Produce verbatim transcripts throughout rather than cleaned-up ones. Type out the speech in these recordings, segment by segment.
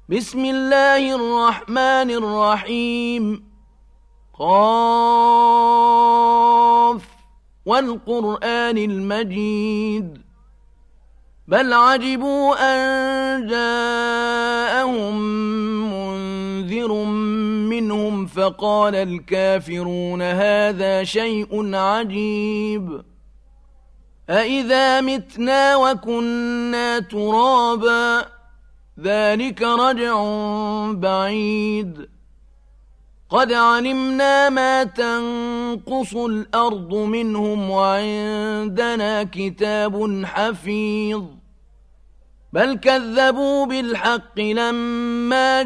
بسم الله الرحمن الرحيم. قاف والقرآن المجيد بل عجبوا أن جاءهم منذر منهم فقال الكافرون هذا شيء عجيب أإذا متنا وكنا ترابا ذلك رجع بعيد قد علمنا ما تنقص الأرض منهم وعندنا كتاب حفيظ بل كذبوا بالحق لما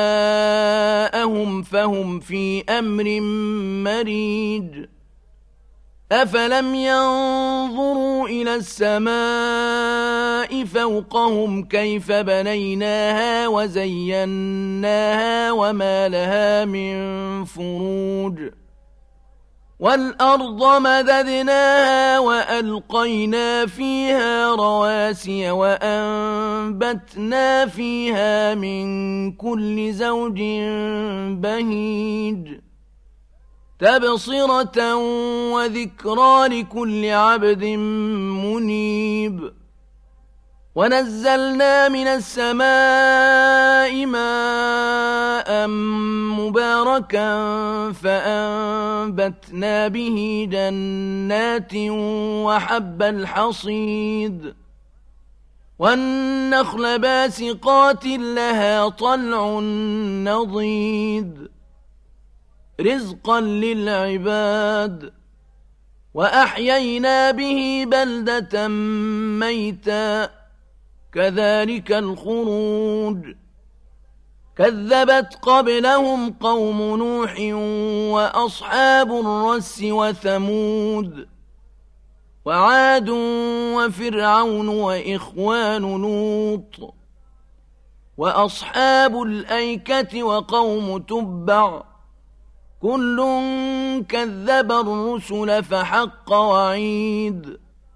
جاءهم فهم في أمر مريج أفلم ينظروا إلى السماء فوقهم كيف بنيناها وزيناها وما لها من فروج والأرض مددناها وألقينا فيها رواسي وأنبتنا فيها من كل زوج بهيج تبصرة وذكرى لكل عبد منيب ونزلنا من السماء ماء مباركا فأنبتنا به جنات وحب الحصيد والنخل باسقات لها طلع نضيد رزقا للعباد وأحيينا به بلدة ميتا كذلك الخروج كذبت قبلهم قوم نوح وأصحاب الرس وثمود وعاد وفرعون وإخوان لوط وأصحاب الأيكة وقوم تبع كل كذب الرسل فحق وعيد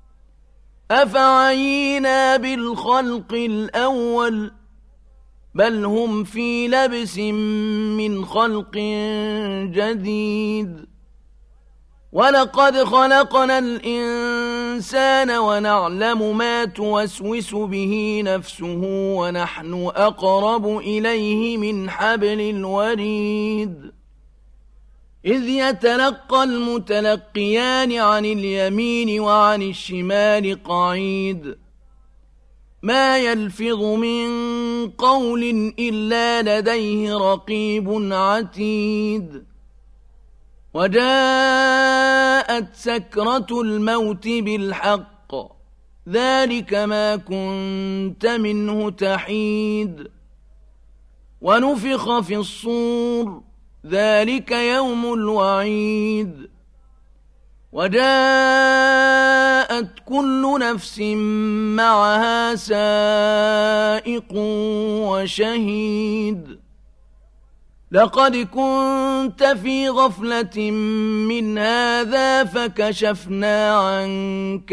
أفعينا بالخلق الأول بل هم في لبس من خلق جديد ولقد خلقنا الإنسان ونعلم ما توسوس به نفسه ونحن أقرب إليه من حبل الوريد إذ يتلقى المتلقيان عن اليمين وعن الشمال قعيد ما يلفظ من قول إلا لديه رقيب عتيد وجاءت سكرة الموت بالحق ذلك ما كنت منه تحيد ونفخ في الصور ذلك يوم الوعيد وجاءت كل نفس معها سائق وشهيد لقد كنت في غفلة من هذا فكشفنا عنك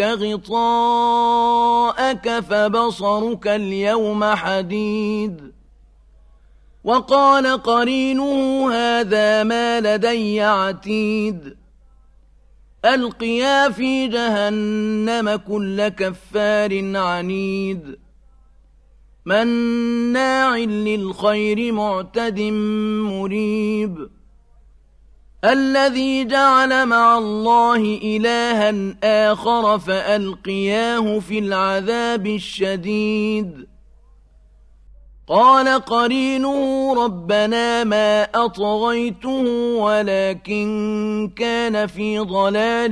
غطاءك فبصرك اليوم حديد وقال قرينه هذا ما لدي عتيد ألقيا في جهنم كل كفار عنيد مناع للخير معتد مريب الذي جعل مع الله إلها آخر فألقياه في العذاب الشديد قال قرينه ربنا ما أطغيته ولكن كان في ضلال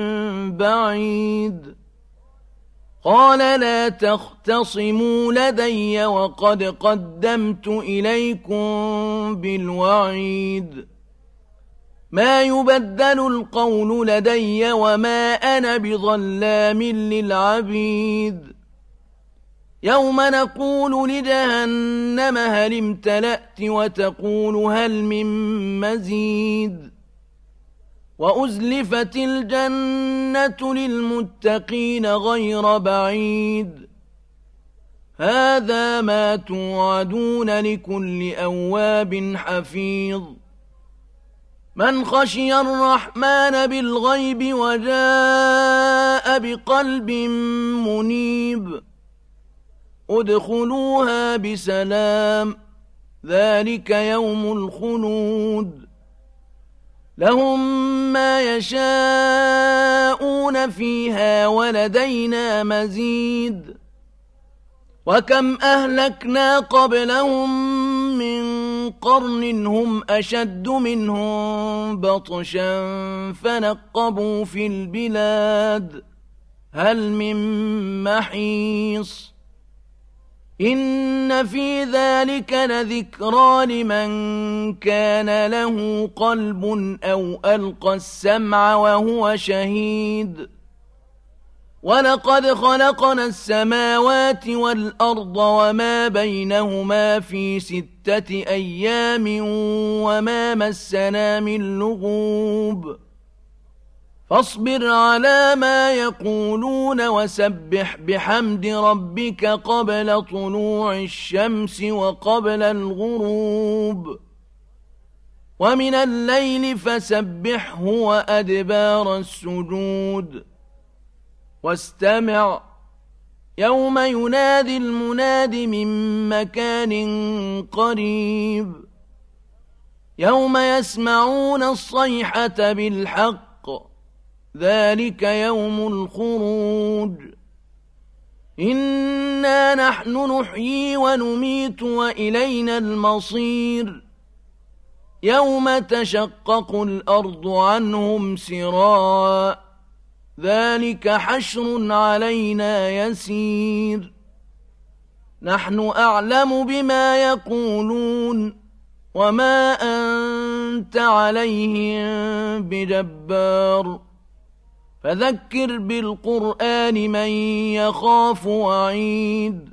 بعيد قال لا تختصموا لدي وقد قدمت إليكم بالوعيد ما يبدل القول لدي وما أنا بظلام للعبيد يوم نقول لجهنم هل امتلأت وتقول هل من مزيد وأزلفت الجنة للمتقين غير بعيد هذا ما توعدون لكل أواب حفيظ من خشي الرحمن بالغيب وجاء بقلب منيب ادخلوها بسلام ذلك يوم الخلود لهم ما يشاءون فيها ولدينا مزيد وكم أهلكنا قبلهم من قرن هم أشد منهم بطشا فنقبوا في البلاد هل من محيص إن في ذلك لذكرى لمن كان له قلب أو ألقى السمع وهو شهيد ولقد خلقنا السماوات والأرض وما بينهما في ستة أيام وما مسنا من لغوب فاصبر على ما يقولون وسبح بحمد ربك قبل طلوع الشمس وقبل الغروب ومن الليل فسبحه وأدبار السجود واستمع يوم ينادي المناد من مكان قريب يوم يسمعون الصيحة بالحق ذلك يوم الخروج إنا نحن نحيي ونميت وإلينا المصير يوم تشقق الأرض عنهم سراعا ذلك حشر علينا يسير نحن أعلم بما يقولون وما أنت عليهم بجبار فذكر بالقرآن من يخاف وعيد